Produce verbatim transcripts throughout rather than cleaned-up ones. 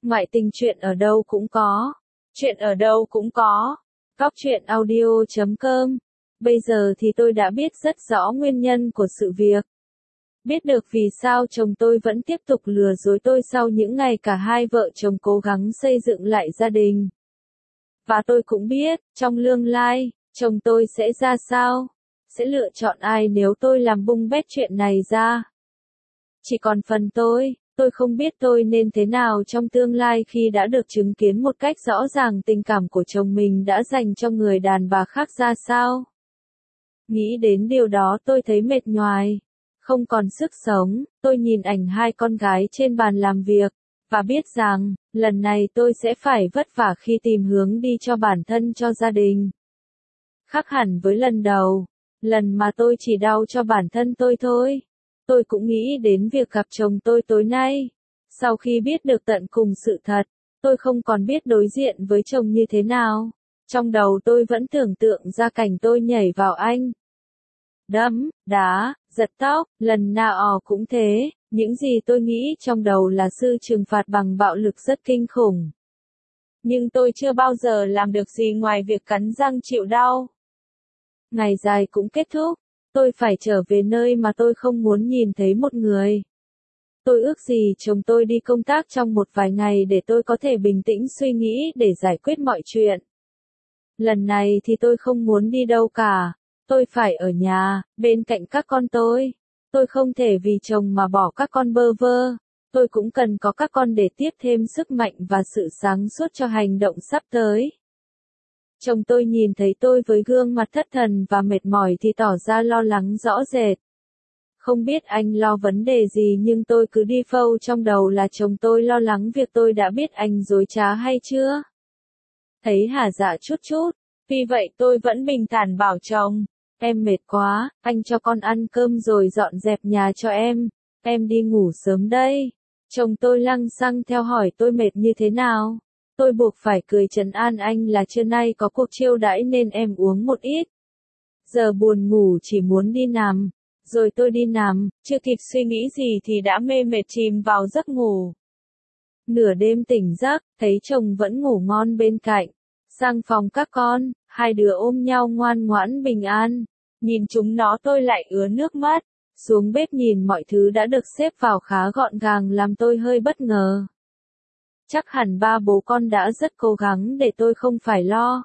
Ngoại tình chuyện ở đâu cũng có. Chuyện ở đâu cũng có. Góc chuyện audio chấm com. Bây giờ thì tôi đã biết rất rõ nguyên nhân của sự việc. Biết được vì sao chồng tôi vẫn tiếp tục lừa dối tôi sau những ngày cả hai vợ chồng cố gắng xây dựng lại gia đình. Và tôi cũng biết, trong tương lai, chồng tôi sẽ ra sao, sẽ lựa chọn ai nếu tôi làm bung bét chuyện này ra. Chỉ còn phần tôi, tôi không biết tôi nên thế nào trong tương lai khi đã được chứng kiến một cách rõ ràng tình cảm của chồng mình đã dành cho người đàn bà khác ra sao. Nghĩ đến điều đó tôi thấy mệt nhoài, không còn sức sống. Tôi nhìn ảnh hai con gái trên bàn làm việc, và biết rằng, lần này tôi sẽ phải vất vả khi tìm hướng đi cho bản thân cho gia đình. Khác hẳn với lần đầu, lần mà tôi chỉ đau cho bản thân tôi thôi. Tôi cũng nghĩ đến việc gặp chồng tôi tối nay. Sau khi biết được tận cùng sự thật, tôi không còn biết đối diện với chồng như thế nào. Trong đầu tôi vẫn tưởng tượng ra cảnh tôi nhảy vào anh. Đấm, đá, giật tóc, lần nào cũng thế. Những gì tôi nghĩ trong đầu là sự trừng phạt bằng bạo lực rất kinh khủng. Nhưng tôi chưa bao giờ làm được gì ngoài việc cắn răng chịu đau. Ngày dài cũng kết thúc. Tôi phải trở về nơi mà tôi không muốn nhìn thấy một người. Tôi ước gì chồng tôi đi công tác trong một vài ngày để tôi có thể bình tĩnh suy nghĩ để giải quyết mọi chuyện. Lần này thì tôi không muốn đi đâu cả. Tôi phải ở nhà, bên cạnh các con tôi. Tôi không thể vì chồng mà bỏ các con bơ vơ. Tôi cũng cần có các con để tiếp thêm sức mạnh và sự sáng suốt cho hành động sắp tới. Chồng tôi nhìn thấy tôi với gương mặt thất thần và mệt mỏi thì tỏ ra lo lắng rõ rệt. Không biết anh lo vấn đề gì nhưng tôi cứ đi phâu trong đầu là chồng tôi lo lắng việc tôi đã biết anh dối trá hay chưa. Thấy hả dạ chút chút, vì vậy tôi vẫn bình thản bảo chồng, em mệt quá, anh cho con ăn cơm rồi dọn dẹp nhà cho em, em đi ngủ sớm đây. Chồng tôi lăng xăng theo hỏi tôi mệt như thế nào. Tôi buộc phải cười trấn an anh là trưa nay có cuộc chiêu đãi nên em uống một ít. Giờ buồn ngủ chỉ muốn đi nằm. Rồi tôi đi nằm, chưa kịp suy nghĩ gì thì đã mê mệt chìm vào giấc ngủ. Nửa đêm tỉnh giấc, thấy chồng vẫn ngủ ngon bên cạnh. Sang phòng các con, hai đứa ôm nhau ngoan ngoãn bình an. Nhìn chúng nó tôi lại ứa nước mắt. Xuống bếp nhìn mọi thứ đã được xếp vào khá gọn gàng làm tôi hơi bất ngờ. Chắc hẳn ba bố con đã rất cố gắng để tôi không phải lo.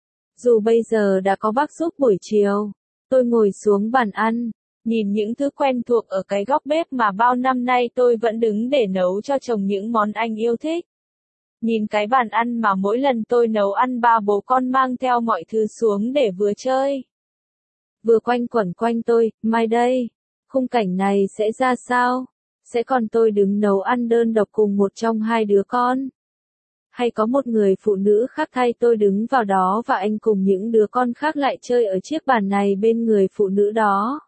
Dù bây giờ đã có bác giúp buổi chiều, tôi ngồi xuống bàn ăn, nhìn những thứ quen thuộc ở cái góc bếp mà bao năm nay tôi vẫn đứng để nấu cho chồng những món anh yêu thích. Nhìn cái bàn ăn mà mỗi lần tôi nấu ăn ba bố con mang theo mọi thứ xuống để vừa chơi. Vừa quanh quẩn quanh tôi, mai đây, khung cảnh này sẽ ra sao? Sẽ còn tôi đứng nấu ăn đơn độc cùng một trong hai đứa con? Hay có một người phụ nữ khác thay tôi đứng vào đó và anh cùng những đứa con khác lại chơi ở chiếc bàn này bên người phụ nữ đó?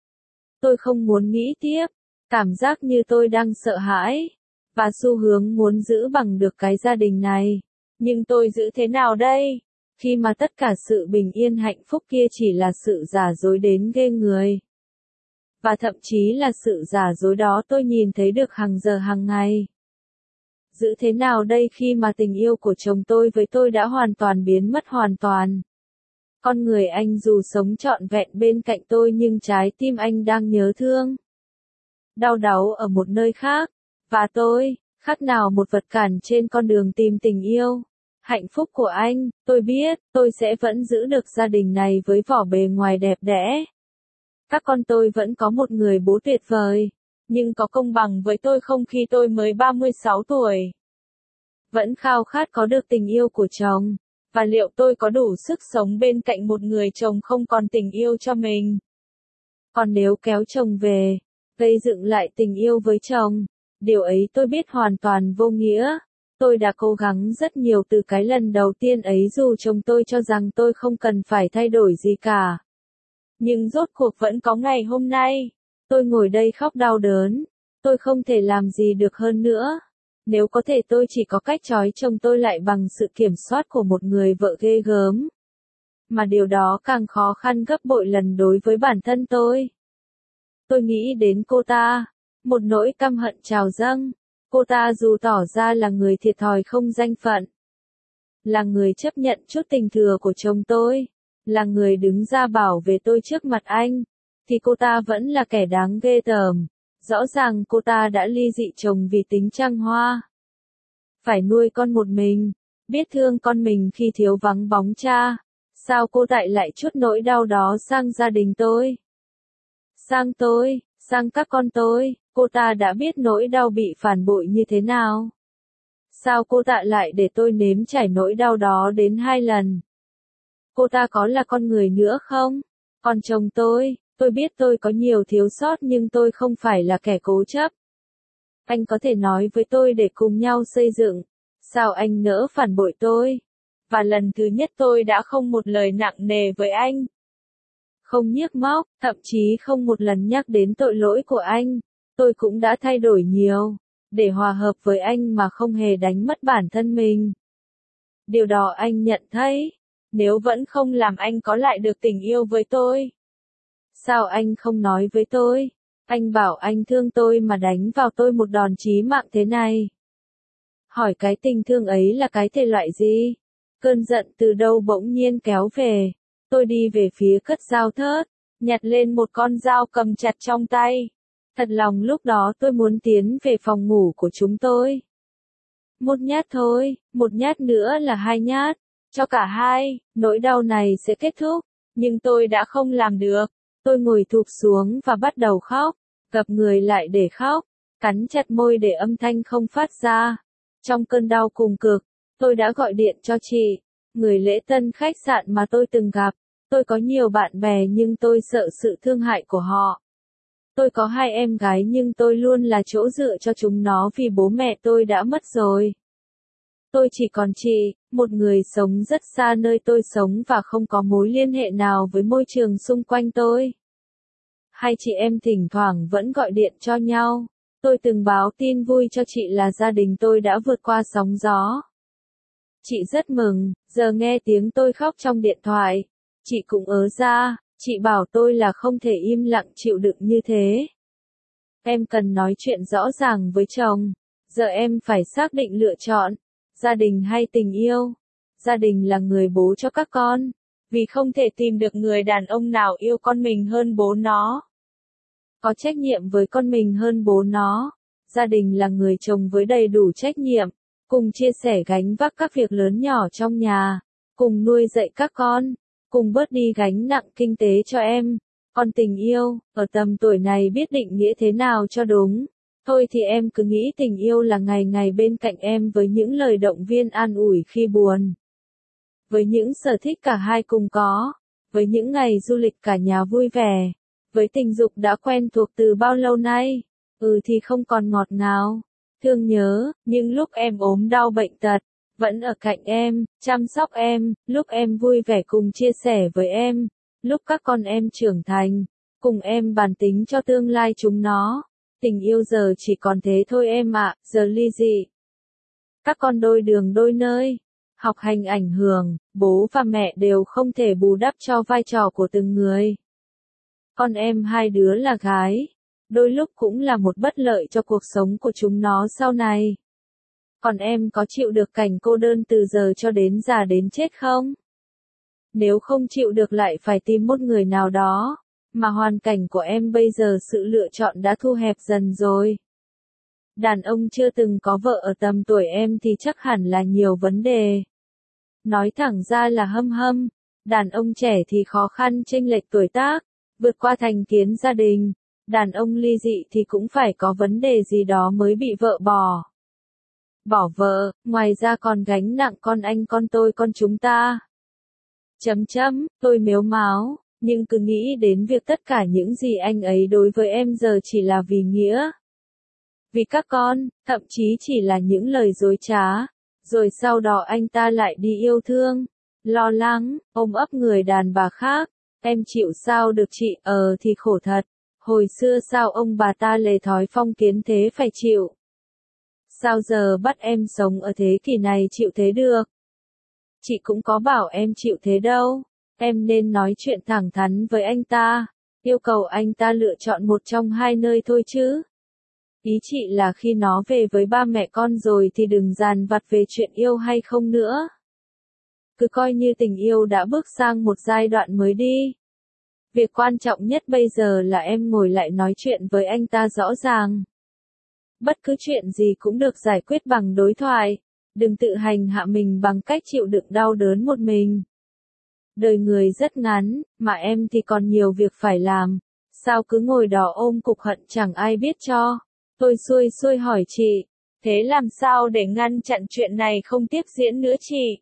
Tôi không muốn nghĩ tiếp, cảm giác như tôi đang sợ hãi, và xu hướng muốn giữ bằng được cái gia đình này. Nhưng tôi giữ thế nào đây, khi mà tất cả sự bình yên hạnh phúc kia chỉ là sự giả dối đến ghê người. Và thậm chí là sự giả dối đó tôi nhìn thấy được hàng giờ hàng ngày. Giữ thế nào đây khi mà tình yêu của chồng tôi với tôi đã hoàn toàn biến mất hoàn toàn. Con người anh dù sống trọn vẹn bên cạnh tôi nhưng trái tim anh đang nhớ thương. Đau đáu ở một nơi khác. Và tôi, khác nào một vật cản trên con đường tìm tình yêu. Hạnh phúc của anh, tôi biết, tôi sẽ vẫn giữ được gia đình này với vỏ bề ngoài đẹp đẽ. Các con tôi vẫn có một người bố tuyệt vời. Nhưng có công bằng với tôi không khi tôi mới ba mươi sáu tuổi? Vẫn khao khát có được tình yêu của chồng. Và liệu tôi có đủ sức sống bên cạnh một người chồng không còn tình yêu cho mình? Còn nếu kéo chồng về, gây dựng lại tình yêu với chồng, điều ấy tôi biết hoàn toàn vô nghĩa. Tôi đã cố gắng rất nhiều từ cái lần đầu tiên ấy dù chồng tôi cho rằng tôi không cần phải thay đổi gì cả. Nhưng rốt cuộc vẫn có ngày hôm nay. Tôi ngồi đây khóc đau đớn. Tôi không thể làm gì được hơn nữa. Nếu có thể tôi chỉ có cách trói chồng tôi lại bằng sự kiểm soát của một người vợ ghê gớm. Mà điều đó càng khó khăn gấp bội lần đối với bản thân tôi. Tôi nghĩ đến cô ta. Một nỗi căm hận trào dâng. Cô ta dù tỏ ra là người thiệt thòi không danh phận, là người chấp nhận chút tình thừa của chồng tôi, là người đứng ra bảo vệ tôi trước mặt anh, thì cô ta vẫn là kẻ đáng ghê tởm. Rõ ràng cô ta đã ly dị chồng vì tính trăng hoa. Phải nuôi con một mình, biết thương con mình khi thiếu vắng bóng cha. Sao cô tại lại chút nỗi đau đó sang gia đình tôi? Sang tôi, sang các con tôi, cô ta đã biết nỗi đau bị phản bội như thế nào? Sao cô ta lại để tôi nếm trải nỗi đau đó đến hai lần? Cô ta có là con người nữa không? Còn chồng tôi, tôi biết tôi có nhiều thiếu sót nhưng tôi không phải là kẻ cố chấp. Anh có thể nói với tôi để cùng nhau xây dựng. Sao anh nỡ phản bội tôi? Và lần thứ nhất tôi đã không một lời nặng nề với anh. Không nhiếc móc, thậm chí không một lần nhắc đến tội lỗi của anh. Tôi cũng đã thay đổi nhiều, để hòa hợp với anh mà không hề đánh mất bản thân mình. Điều đó anh nhận thấy, nếu vẫn không làm anh có lại được tình yêu với tôi. Sao anh không nói với tôi? Anh bảo anh thương tôi mà đánh vào tôi một đòn chí mạng thế này. Hỏi cái tình thương ấy là cái thể loại gì? Cơn giận từ đâu bỗng nhiên kéo về. Tôi đi về phía cất dao thớt, nhặt lên một con dao cầm chặt trong tay. Thật lòng lúc đó tôi muốn tiến về phòng ngủ của chúng tôi. Một nhát thôi, một nhát nữa là hai nhát. Cho cả hai, nỗi đau này sẽ kết thúc. Nhưng tôi đã không làm được. Tôi ngồi thụp xuống và bắt đầu khóc. Gập người lại để khóc. Cắn chặt môi để âm thanh không phát ra. Trong cơn đau cùng cực, tôi đã gọi điện cho chị, người lễ tân khách sạn mà tôi từng gặp. Tôi có nhiều bạn bè nhưng tôi sợ sự thương hại của họ. Tôi có hai em gái nhưng tôi luôn là chỗ dựa cho chúng nó vì bố mẹ tôi đã mất rồi. Tôi chỉ còn chị, một người sống rất xa nơi tôi sống và không có mối liên hệ nào với môi trường xung quanh tôi. Hai chị em thỉnh thoảng vẫn gọi điện cho nhau. Tôi từng báo tin vui cho chị là gia đình tôi đã vượt qua sóng gió. Chị rất mừng, giờ nghe tiếng tôi khóc trong điện thoại. Chị cũng ớ ra, chị bảo tôi là không thể im lặng chịu đựng như thế. Em cần nói chuyện rõ ràng với chồng. Giờ em phải xác định lựa chọn, gia đình hay tình yêu. Gia đình là người bố cho các con, vì không thể tìm được người đàn ông nào yêu con mình hơn bố nó. Có trách nhiệm với con mình hơn bố nó. Gia đình là người chồng với đầy đủ trách nhiệm, cùng chia sẻ gánh vác các việc lớn nhỏ trong nhà, cùng nuôi dạy các con, cùng bớt đi gánh nặng kinh tế cho em. Còn tình yêu, ở tầm tuổi này biết định nghĩa thế nào cho đúng. Thôi thì em cứ nghĩ tình yêu là ngày ngày bên cạnh em với những lời động viên an ủi khi buồn. Với những sở thích cả hai cùng có, với những ngày du lịch cả nhà vui vẻ. Với tình dục đã quen thuộc từ bao lâu nay, ừ thì không còn ngọt ngào, thương nhớ, nhưng lúc em ốm đau bệnh tật, vẫn ở cạnh em, chăm sóc em, lúc em vui vẻ cùng chia sẻ với em, lúc các con em trưởng thành, cùng em bàn tính cho tương lai chúng nó. Tình yêu giờ chỉ còn thế thôi em ạ, giờ ly dị. Các con đôi đường đôi nơi, học hành ảnh hưởng, bố và mẹ đều không thể bù đắp cho vai trò của từng người. Con em hai đứa là gái, đôi lúc cũng là một bất lợi cho cuộc sống của chúng nó sau này. Còn em có chịu được cảnh cô đơn từ giờ cho đến già đến chết không? Nếu không chịu được lại phải tìm một người nào đó, mà hoàn cảnh của em bây giờ sự lựa chọn đã thu hẹp dần rồi. Đàn ông chưa từng có vợ ở tầm tuổi em thì chắc hẳn là nhiều vấn đề. Nói thẳng ra là hâm hâm, đàn ông trẻ thì khó khăn chênh lệch tuổi tác, vượt qua thành kiến gia đình. Đàn ông ly dị thì cũng phải có vấn đề gì đó mới bị vợ bỏ. Bỏ vợ, ngoài ra còn gánh nặng con anh con tôi con chúng ta. Chấm chấm, tôi mếu máo, nhưng cứ nghĩ đến việc tất cả những gì anh ấy đối với em giờ chỉ là vì nghĩa. Vì các con, thậm chí chỉ là những lời dối trá. Rồi sau đó anh ta lại đi yêu thương, lo lắng, ôm ấp người đàn bà khác. Em chịu sao được chị, ờ thì khổ thật. Hồi xưa sao ông bà ta lề thói phong kiến thế phải chịu. Sao giờ bắt em sống ở thế kỷ này chịu thế được. Chị cũng có bảo em chịu thế đâu. Em nên nói chuyện thẳng thắn với anh ta. Yêu cầu anh ta lựa chọn một trong hai nơi thôi chứ. Ý chị là khi nó về với ba mẹ con rồi thì đừng dàn vặt về chuyện yêu hay không nữa. Cứ coi như tình yêu đã bước sang một giai đoạn mới đi. Việc quan trọng nhất bây giờ là em ngồi lại nói chuyện với anh ta rõ ràng. Bất cứ chuyện gì cũng được giải quyết bằng đối thoại. Đừng tự hành hạ mình bằng cách chịu đựng đau đớn một mình. Đời người rất ngắn, mà em thì còn nhiều việc phải làm. Sao cứ ngồi đó ôm cục hận chẳng ai biết cho. Tôi xuôi xuôi hỏi chị, thế làm sao để ngăn chặn chuyện này không tiếp diễn nữa chị?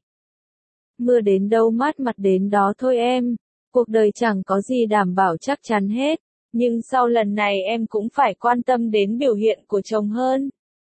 Mưa đến đâu mát mặt đến đó thôi em. Cuộc đời chẳng có gì đảm bảo chắc chắn hết. Nhưng sau lần này em cũng phải quan tâm đến biểu hiện của chồng hơn.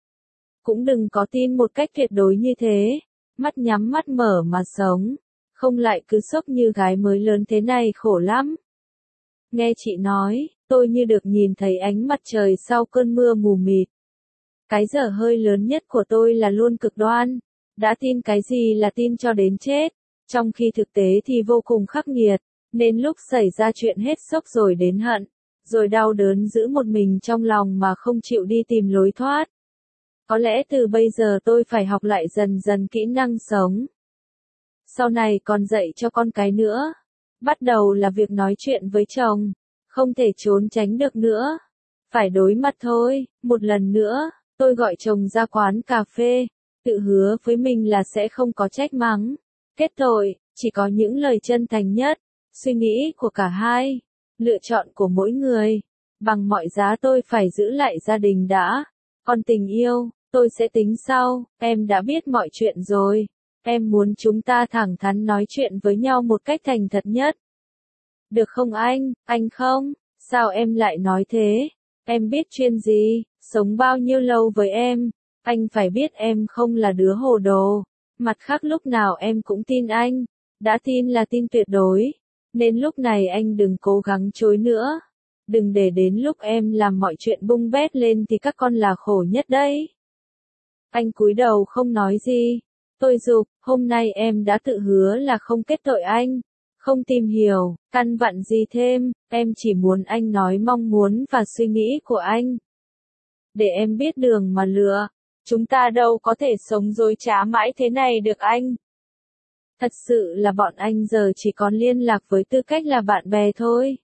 Cũng đừng có tin một cách tuyệt đối như thế. Mắt nhắm mắt mở mà sống. Không lại cứ sốc như gái mới lớn thế này khổ lắm. Nghe chị nói, tôi như được nhìn thấy ánh mặt trời sau cơn mưa mù mịt. Cái dở hơi lớn nhất của tôi là luôn cực đoan. Đã tin cái gì là tin cho đến chết. Trong khi thực tế thì vô cùng khắc nghiệt. Nên lúc xảy ra chuyện hết sốc rồi đến hận. Rồi đau đớn giữ một mình trong lòng mà không chịu đi tìm lối thoát. Có lẽ từ bây giờ tôi phải học lại dần dần kỹ năng sống. Sau này còn dạy cho con cái nữa. Bắt đầu là việc nói chuyện với chồng. Không thể trốn tránh được nữa. Phải đối mặt thôi. Một lần nữa, tôi gọi chồng ra quán cà phê. Tự hứa với mình là sẽ không có trách mắng. Kết tội, chỉ có những lời chân thành nhất. Suy nghĩ của cả hai. Lựa chọn của mỗi người. Bằng mọi giá tôi phải giữ lại gia đình đã. Còn tình yêu, tôi sẽ tính sau. Em đã biết mọi chuyện rồi. Em muốn chúng ta thẳng thắn nói chuyện với nhau một cách thành thật nhất. Được không anh? Anh không? Sao em lại nói thế? Em biết chuyên gì? Sống bao nhiêu lâu với em? Anh phải biết em không là đứa hồ đồ. Mặt khác lúc nào em cũng tin anh. Đã tin là tin tuyệt đối. Nên lúc này anh đừng cố gắng chối nữa. Đừng để đến lúc em làm mọi chuyện bung bét lên thì các con là khổ nhất đấy. Anh cúi đầu không nói gì. Tôi giục, hôm nay em đã tự hứa là không kết tội anh. Không tìm hiểu, căn vặn gì thêm, em chỉ muốn anh nói mong muốn và suy nghĩ của anh. Để em biết đường mà lựa. Chúng ta đâu có thể sống dối trá mãi thế này được anh. Thật sự là bọn anh giờ chỉ còn liên lạc với tư cách là bạn bè thôi.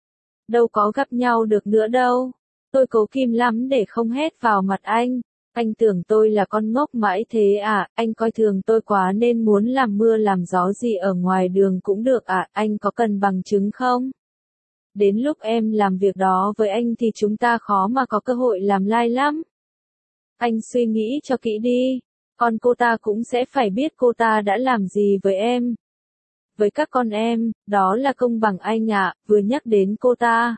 Đâu có gặp nhau được nữa đâu. Tôi cố kìm lắm để không hét vào mặt anh. Anh tưởng tôi là con ngốc mãi thế à, anh coi thường tôi quá nên muốn làm mưa làm gió gì ở ngoài đường cũng được à, anh có cần bằng chứng không? Đến lúc em làm việc đó với anh thì chúng ta khó mà có cơ hội làm lai lắm. Anh suy nghĩ cho kỹ đi, còn cô ta cũng sẽ phải biết cô ta đã làm gì với em. Với các con em, đó là công bằng anh ạ, vừa nhắc đến cô ta.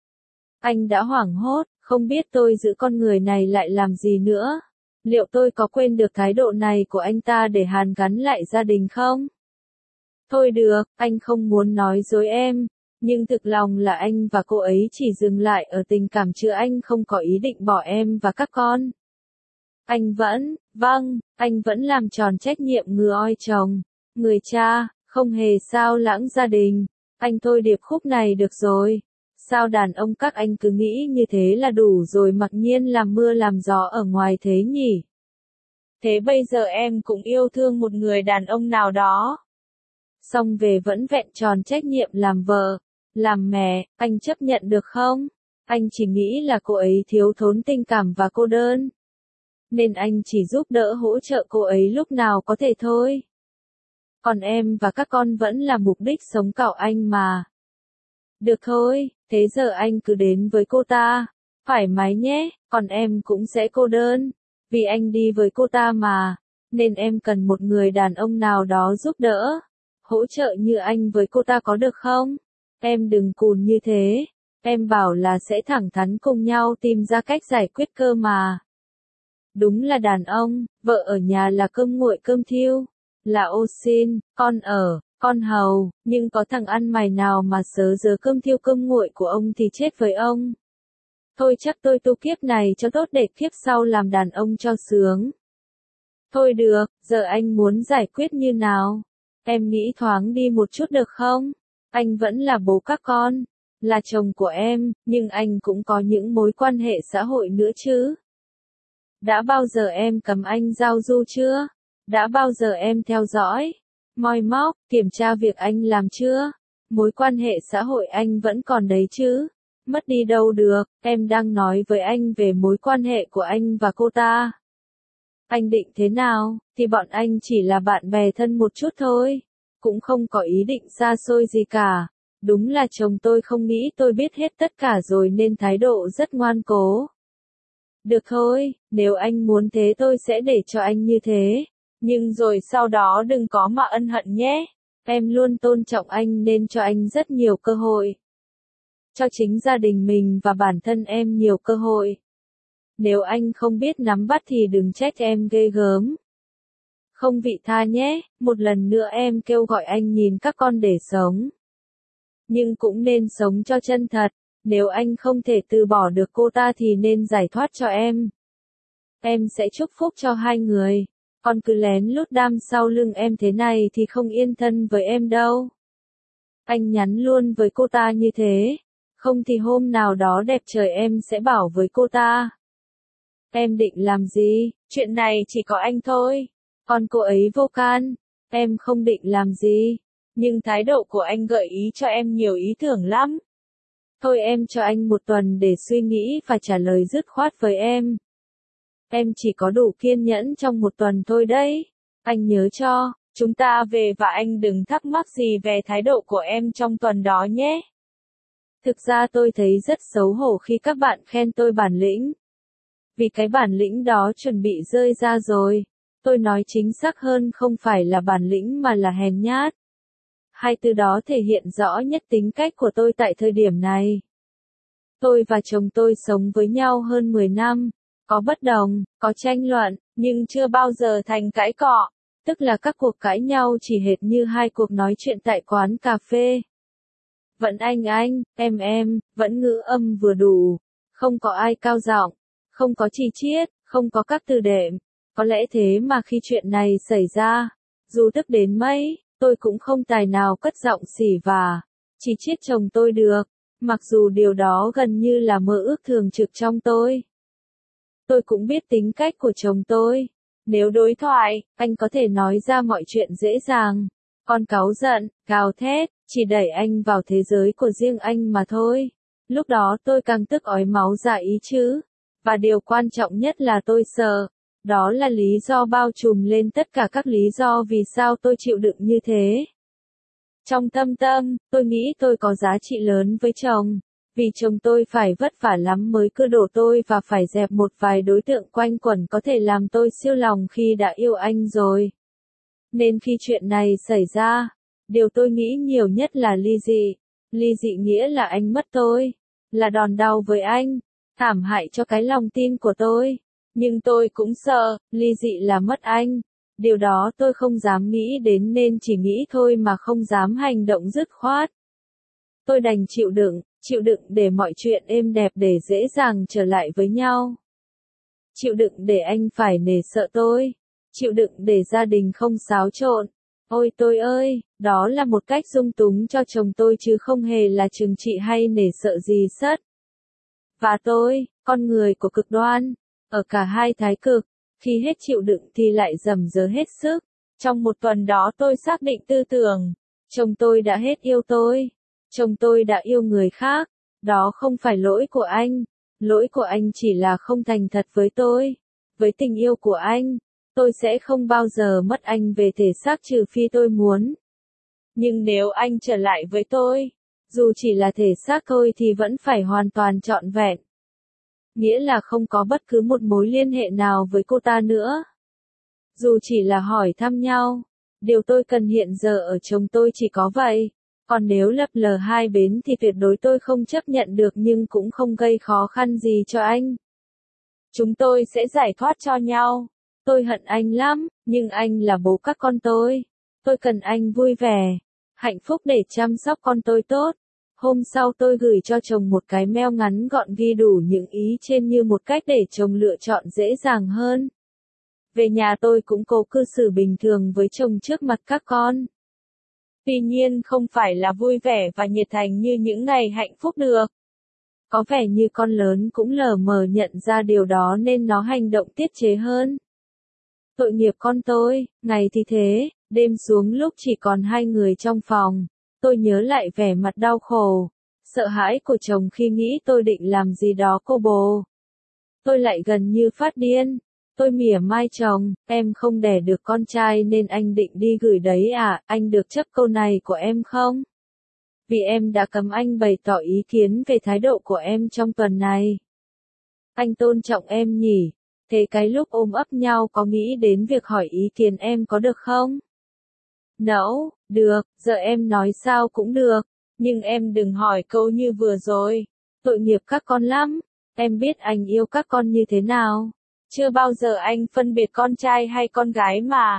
Anh đã hoảng hốt, không biết tôi giữ con người này lại làm gì nữa. Liệu tôi có quên được thái độ này của anh ta để hàn gắn lại gia đình không? Thôi được, anh không muốn nói dối em. Nhưng thực lòng là anh và cô ấy chỉ dừng lại ở tình cảm chứ anh không có ý định bỏ em và các con. Anh vẫn, vâng, anh vẫn làm tròn trách nhiệm người oi chồng, người cha, không hề sao lãng gia đình. Anh thôi điệp khúc này được rồi. Sao đàn ông các anh cứ nghĩ như thế là đủ rồi mặc nhiên làm mưa làm gió ở ngoài thế nhỉ? Thế bây giờ em cũng yêu thương một người đàn ông nào đó. Xong về vẫn vẹn tròn trách nhiệm làm vợ, làm mẹ, anh chấp nhận được không? Anh chỉ nghĩ là cô ấy thiếu thốn tình cảm và cô đơn. Nên anh chỉ giúp đỡ hỗ trợ cô ấy lúc nào có thể thôi. Còn em và các con vẫn là mục đích sống cạo anh mà. Được thôi, thế giờ anh cứ đến với cô ta. Thoải mái nhé, còn em cũng sẽ cô đơn. Vì anh đi với cô ta mà. Nên em cần một người đàn ông nào đó giúp đỡ. Hỗ trợ như anh với cô ta có được không? Em đừng cùn như thế. Em bảo là sẽ thẳng thắn cùng nhau tìm ra cách giải quyết cơ mà. Đúng là đàn ông, vợ ở nhà là cơm nguội cơm thiêu. Là ô xin, con ở, con hầu, nhưng có thằng ăn mày nào mà sớ dớ cơm thiêu cơm nguội của ông thì chết với ông. Thôi chắc tôi tu kiếp này cho tốt để kiếp sau làm đàn ông cho sướng. Thôi được, giờ anh muốn giải quyết như nào? Em nghĩ thoáng đi một chút được không? Anh vẫn là bố các con, là chồng của em, nhưng anh cũng có những mối quan hệ xã hội nữa chứ. Đã bao giờ em cầm anh giao du chưa? Đã bao giờ em theo dõi, moi móc, kiểm tra việc anh làm chưa? Mối quan hệ xã hội anh vẫn còn đấy chứ? Mất đi đâu được, em đang nói với anh về mối quan hệ của anh và cô ta. Anh định thế nào, thì bọn anh chỉ là bạn bè thân một chút thôi. Cũng không có ý định xa xôi gì cả. Đúng là chồng tôi không nghĩ tôi biết hết tất cả rồi nên thái độ rất ngoan cố. Được thôi, nếu anh muốn thế tôi sẽ để cho anh như thế. Nhưng rồi sau đó đừng có mà ân hận nhé. Em luôn tôn trọng anh nên cho anh rất nhiều cơ hội. Cho chính gia đình mình và bản thân em nhiều cơ hội. Nếu anh không biết nắm bắt thì đừng trách em ghê gớm. Không vị tha nhé, một lần nữa em kêu gọi anh nhìn các con để sống. Nhưng cũng nên sống cho chân thật, nếu anh không thể từ bỏ được cô ta thì nên giải thoát cho em. Em sẽ chúc phúc cho hai người, còn cứ lén lút đam sau lưng em thế này thì không yên thân với em đâu. Anh nhắn luôn với cô ta như thế, không thì hôm nào đó đẹp trời em sẽ bảo với cô ta. Em định làm gì, chuyện này chỉ có anh thôi, còn cô ấy vô can, em không định làm gì, nhưng thái độ của anh gợi ý cho em nhiều ý tưởng lắm. Thôi em cho anh một tuần để suy nghĩ và trả lời dứt khoát với em. Em chỉ có đủ kiên nhẫn trong một tuần thôi đấy. Anh nhớ cho, chúng ta về và anh đừng thắc mắc gì về thái độ của em trong tuần đó nhé. Thực ra tôi thấy rất xấu hổ khi các bạn khen tôi bản lĩnh. Vì cái bản lĩnh đó chuẩn bị rơi ra rồi. Tôi nói chính xác hơn không phải là bản lĩnh mà là hèn nhát. Hai từ đó thể hiện rõ nhất tính cách của tôi tại thời điểm này. Tôi và chồng tôi sống với nhau hơn mười năm, có bất đồng, có tranh luận, nhưng chưa bao giờ thành cãi cọ, tức là các cuộc cãi nhau chỉ hệt như hai cuộc nói chuyện tại quán cà phê. Vẫn anh anh, em em, vẫn ngữ âm vừa đủ, không có ai cao giọng, không có chi chiết, không có các từ đệm. Có lẽ thế mà khi chuyện này xảy ra, dù tức đến mấy, tôi cũng không tài nào cất giọng xỉ vả, chỉ chiết chồng tôi được, mặc dù điều đó gần như là mơ ước thường trực trong tôi. Tôi cũng biết tính cách của chồng tôi. Nếu đối thoại, anh có thể nói ra mọi chuyện dễ dàng. Còn cáu giận, gào thét, chỉ đẩy anh vào thế giới của riêng anh mà thôi. Lúc đó tôi càng tức ói máu dạ ý chứ. Và điều quan trọng nhất là tôi sợ. Đó là lý do bao trùm lên tất cả các lý do vì sao tôi chịu đựng như thế. Trong thâm tâm, tôi nghĩ tôi có giá trị lớn với chồng. Vì chồng tôi phải vất vả lắm mới cưa đổ tôi và phải dẹp một vài đối tượng quanh quẩn có thể làm tôi siêu lòng khi đã yêu anh rồi. Nên khi chuyện này xảy ra, điều tôi nghĩ nhiều nhất là ly dị. Ly dị nghĩa là anh mất tôi, là đòn đau với anh, thảm hại cho cái lòng tin của tôi. Nhưng tôi cũng sợ, ly dị là mất anh. Điều đó tôi không dám nghĩ đến nên chỉ nghĩ thôi mà không dám hành động dứt khoát. Tôi đành chịu đựng, chịu đựng để mọi chuyện êm đẹp để dễ dàng trở lại với nhau. Chịu đựng để anh phải nể sợ tôi. Chịu đựng để gia đình không xáo trộn. Ôi tôi ơi, đó là một cách dung túng cho chồng tôi chứ không hề là trừng trị hay nể sợ gì sất. Và tôi, con người của cực đoan, ở cả hai thái cực, khi hết chịu đựng thì lại dầm dớ hết sức. Trong một tuần đó tôi xác định tư tưởng, chồng tôi đã hết yêu tôi. Chồng tôi đã yêu người khác, đó không phải lỗi của anh, lỗi của anh chỉ là không thành thật với tôi. Với tình yêu của anh, tôi sẽ không bao giờ mất anh về thể xác trừ phi tôi muốn. Nhưng nếu anh trở lại với tôi, dù chỉ là thể xác thôi thì vẫn phải hoàn toàn trọn vẹn. Nghĩa là không có bất cứ một mối liên hệ nào với cô ta nữa. Dù chỉ là hỏi thăm nhau, điều tôi cần hiện giờ ở chồng tôi chỉ có vậy. Còn nếu lập lờ hai bến thì tuyệt đối tôi không chấp nhận được nhưng cũng không gây khó khăn gì cho anh. Chúng tôi sẽ giải thoát cho nhau. Tôi hận anh lắm, nhưng anh là bố các con tôi. Tôi cần anh vui vẻ, hạnh phúc để chăm sóc con tôi tốt. Hôm sau tôi gửi cho chồng một cái mail ngắn gọn ghi đủ những ý trên như một cách để chồng lựa chọn dễ dàng hơn. Về nhà tôi cũng cố cư xử bình thường với chồng trước mặt các con. Tuy nhiên không phải là vui vẻ và nhiệt thành như những ngày hạnh phúc được. Có vẻ như con lớn cũng lờ mờ nhận ra điều đó nên nó hành động tiết chế hơn. Tội nghiệp con tôi, ngày thì thế, đêm xuống lúc chỉ còn hai người trong phòng, tôi nhớ lại vẻ mặt đau khổ, sợ hãi của chồng khi nghĩ tôi định làm gì đó cô bồ. Tôi lại gần như phát điên. Tôi mỉa mai chồng, em không đẻ được con trai nên anh định đi gửi đấy à, anh được chấp câu này của em không? Vì em đã cấm anh bày tỏ ý kiến về thái độ của em trong tuần này. Anh tôn trọng em nhỉ? Thế cái lúc ôm ấp nhau có nghĩ đến việc hỏi ý kiến em có được không? Nẫu, được, giờ em nói sao cũng được, nhưng em đừng hỏi câu như vừa rồi. Tội nghiệp các con lắm, em biết anh yêu các con như thế nào. Chưa bao giờ anh phân biệt con trai hay con gái mà.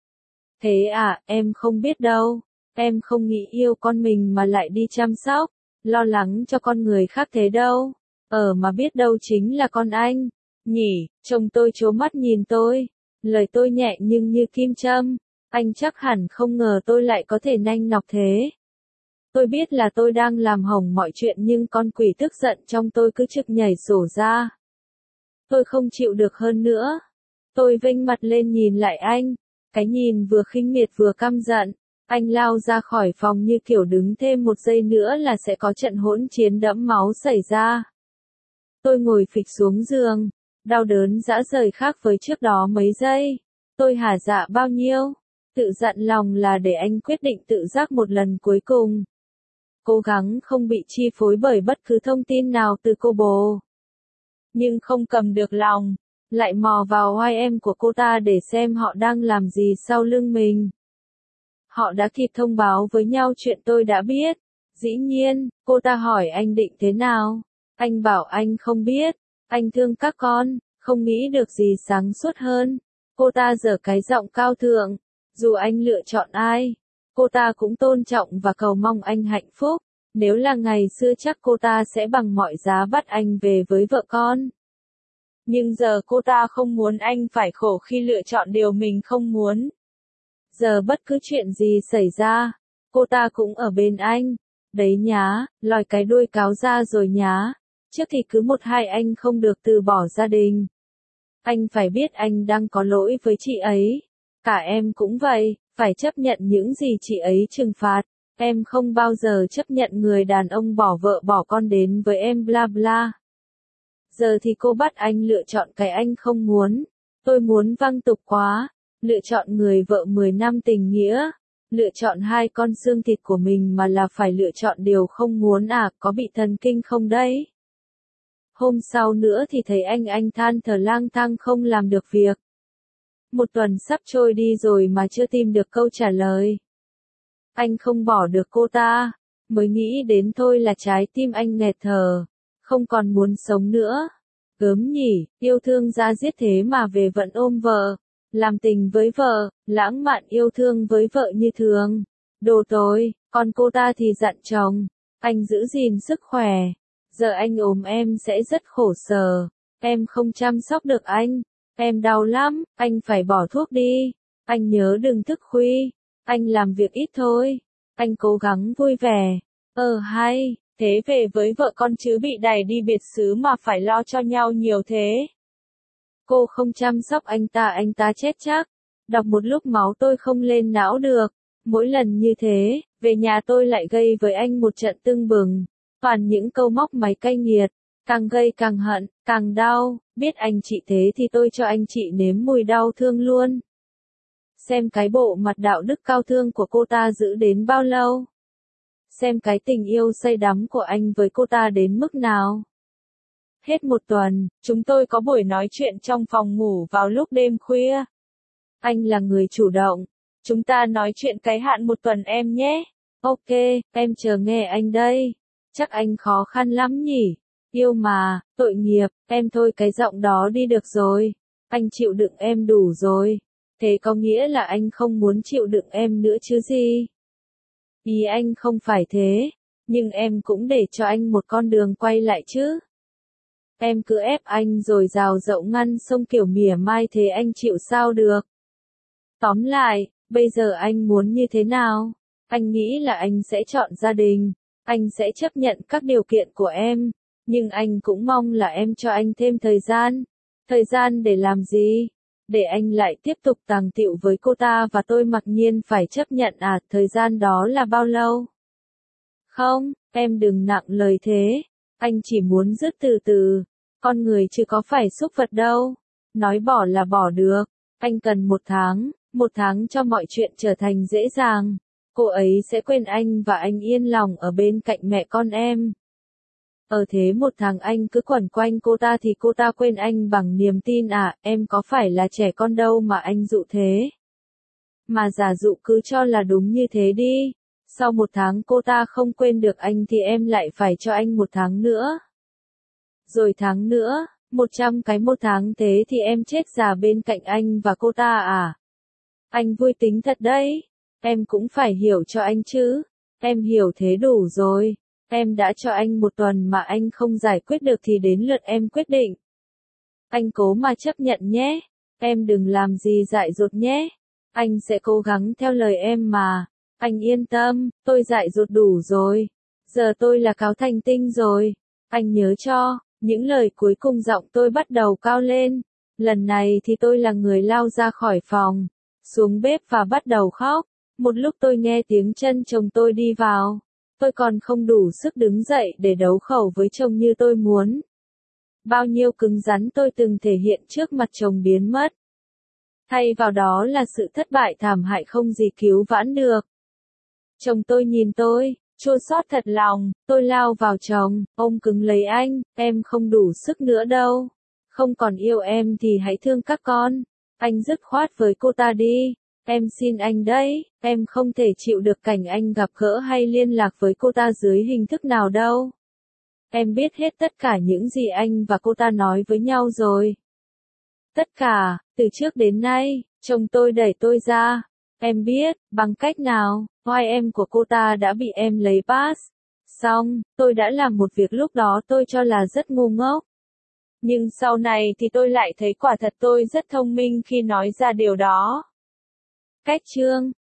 Thế à, em không biết đâu. Em không nghĩ yêu con mình mà lại đi chăm sóc, lo lắng cho con người khác thế đâu. Ờ mà biết đâu chính là con anh. Nhỉ, chồng tôi trố mắt nhìn tôi. Lời tôi nhẹ nhưng như kim châm. Anh chắc hẳn không ngờ tôi lại có thể nanh nọc thế. Tôi biết là tôi đang làm hỏng mọi chuyện nhưng con quỷ tức giận trong tôi cứ trực nhảy sổ ra. Tôi không chịu được hơn nữa. Tôi vênh mặt lên nhìn lại anh. Cái nhìn vừa khinh miệt vừa căm giận. Anh lao ra khỏi phòng như kiểu đứng thêm một giây nữa là sẽ có trận hỗn chiến đẫm máu xảy ra. Tôi ngồi phịch xuống giường. Đau đớn dã rời khác với trước đó mấy giây. Tôi hả dạ bao nhiêu. Tự dặn lòng là để anh quyết định tự giác một lần cuối cùng. Cố gắng không bị chi phối bởi bất cứ thông tin nào từ cô bồ. Nhưng không cầm được lòng, lại mò vào oai em của cô ta để xem họ đang làm gì sau lưng mình. Họ đã kịp thông báo với nhau chuyện tôi đã biết. Dĩ nhiên, cô ta hỏi anh định thế nào. Anh bảo anh không biết, anh thương các con, không nghĩ được gì sáng suốt hơn. Cô ta giở cái giọng cao thượng, dù anh lựa chọn ai, cô ta cũng tôn trọng và cầu mong anh hạnh phúc. Nếu là ngày xưa chắc cô ta sẽ bằng mọi giá bắt anh về với vợ con. Nhưng giờ cô ta không muốn anh phải khổ khi lựa chọn điều mình không muốn. Giờ bất cứ chuyện gì xảy ra, cô ta cũng ở bên anh. Đấy nhá, lòi cái đuôi cáo ra rồi nhá. Trước thì cứ một hai anh không được từ bỏ gia đình. Anh phải biết anh đang có lỗi với chị ấy. Cả em cũng vậy, phải chấp nhận những gì chị ấy trừng phạt. Em không bao giờ chấp nhận người đàn ông bỏ vợ bỏ con đến với em bla bla. Giờ thì cô bắt anh lựa chọn cái anh không muốn. Tôi muốn văng tục quá. Lựa chọn người vợ mười năm tình nghĩa. Lựa chọn hai con xương thịt của mình mà là phải lựa chọn điều không muốn à, có bị thần kinh không đấy? Hôm sau nữa thì thấy anh anh than thở lang thang không làm được việc. Một tuần sắp trôi đi rồi mà chưa tìm được câu trả lời. Anh không bỏ được cô ta, mới nghĩ đến thôi là trái tim anh nghẹt thở, không còn muốn sống nữa. Gớm nhỉ, yêu thương ra giết thế mà về vẫn ôm vợ, làm tình với vợ, lãng mạn yêu thương với vợ như thường. Đồ tối, còn cô ta thì dặn chồng, anh giữ gìn sức khỏe, giờ anh ốm em sẽ rất khổ sở, em không chăm sóc được anh, em đau lắm, anh phải bỏ thuốc đi, anh nhớ đừng thức khuya. Anh làm việc ít thôi. Anh cố gắng vui vẻ. Ờ hay, thế về với vợ con chứ bị đày đi biệt xứ mà phải lo cho nhau nhiều thế. Cô không chăm sóc anh ta anh ta chết chắc. Đọc một lúc máu tôi không lên não được. Mỗi lần như thế, về nhà tôi lại gây với anh một trận tưng bừng. Toàn những câu móc máy cay nghiệt. Càng gây càng hận, càng đau. Biết anh chị thế thì tôi cho anh chị nếm mùi đau thương luôn. Xem cái bộ mặt đạo đức cao thương của cô ta giữ đến bao lâu. Xem cái tình yêu say đắm của anh với cô ta đến mức nào. Hết một tuần, chúng tôi có buổi nói chuyện trong phòng ngủ vào lúc đêm khuya. Anh là người chủ động. Chúng ta nói chuyện cái hạn một tuần em nhé. Ok, em chờ nghe anh đây. Chắc anh khó khăn lắm nhỉ. Yêu mà, tội nghiệp, em thôi cái giọng đó đi được rồi. Anh chịu đựng em đủ rồi. Thế có nghĩa là anh không muốn chịu đựng em nữa chứ gì? Ý anh không phải thế, nhưng em cũng để cho anh một con đường quay lại chứ. Em cứ ép anh rồi rào rậu ngăn sông kiểu mỉa mai thế anh chịu sao được. Tóm lại, bây giờ anh muốn như thế nào? Anh nghĩ là anh sẽ chọn gia đình, anh sẽ chấp nhận các điều kiện của em, Nhưng anh cũng mong là em cho anh thêm thời gian. Thời gian để làm gì? Để anh lại tiếp tục tàng tiệu với cô ta và tôi mặc nhiên phải chấp nhận à, thời gian đó là bao lâu? Không, em đừng nặng lời thế. Anh chỉ muốn dứt từ từ. Con người chứ có phải súc vật đâu. Nói bỏ là bỏ được. Anh cần một tháng, một tháng cho mọi chuyện trở thành dễ dàng. Cô ấy sẽ quên anh và anh yên lòng ở bên cạnh mẹ con em. Ở thế một tháng anh cứ quẩn quanh cô ta thì cô ta quên anh bằng niềm tin à, em có phải là trẻ con đâu mà anh dụ thế. Mà giả dụ cứ cho là đúng như thế đi. Sau một tháng cô ta không quên được anh thì em lại phải cho anh một tháng nữa. Rồi tháng nữa, một trăm cái một tháng thế thì em chết già bên cạnh anh và cô ta à. Anh vui tính thật đấy. Em cũng phải hiểu cho anh chứ. Em hiểu thế đủ rồi. Em đã cho anh một tuần mà anh không giải quyết được thì đến lượt em quyết định. Anh cố mà chấp nhận nhé. Em đừng làm gì dại dột nhé. Anh sẽ cố gắng theo lời em mà. Anh yên tâm, tôi dại dột đủ rồi. Giờ tôi là cáo thành tinh rồi. Anh nhớ cho, những lời cuối cùng giọng tôi bắt đầu cao lên. Lần này thì tôi là người lao ra khỏi phòng, xuống bếp và bắt đầu khóc. Một lúc tôi nghe tiếng chân chồng tôi đi vào. Tôi còn không đủ sức đứng dậy để đấu khẩu với chồng như tôi muốn. Bao nhiêu cứng rắn tôi từng thể hiện trước mặt chồng biến mất. Thay vào đó là sự thất bại thảm hại không gì cứu vãn được. Chồng tôi nhìn tôi, chua xót thật lòng, tôi lao vào chồng, ôm cứng lấy anh, em không đủ sức nữa đâu. Không còn yêu em thì hãy thương các con. Anh dứt khoát với cô ta đi. Em xin anh đấy, em không thể chịu được cảnh anh gặp gỡ hay liên lạc với cô ta dưới hình thức nào đâu. Em biết hết tất cả những gì anh và cô ta nói với nhau rồi. Tất cả, từ trước đến nay, chồng tôi đẩy tôi ra. Em biết, bằng cách nào, oai em của cô ta đã bị em lấy pass. Xong, tôi đã làm một việc lúc đó tôi cho là rất ngu ngốc. Nhưng sau này thì tôi lại thấy quả thật tôi rất thông minh khi nói ra điều đó. Cách chương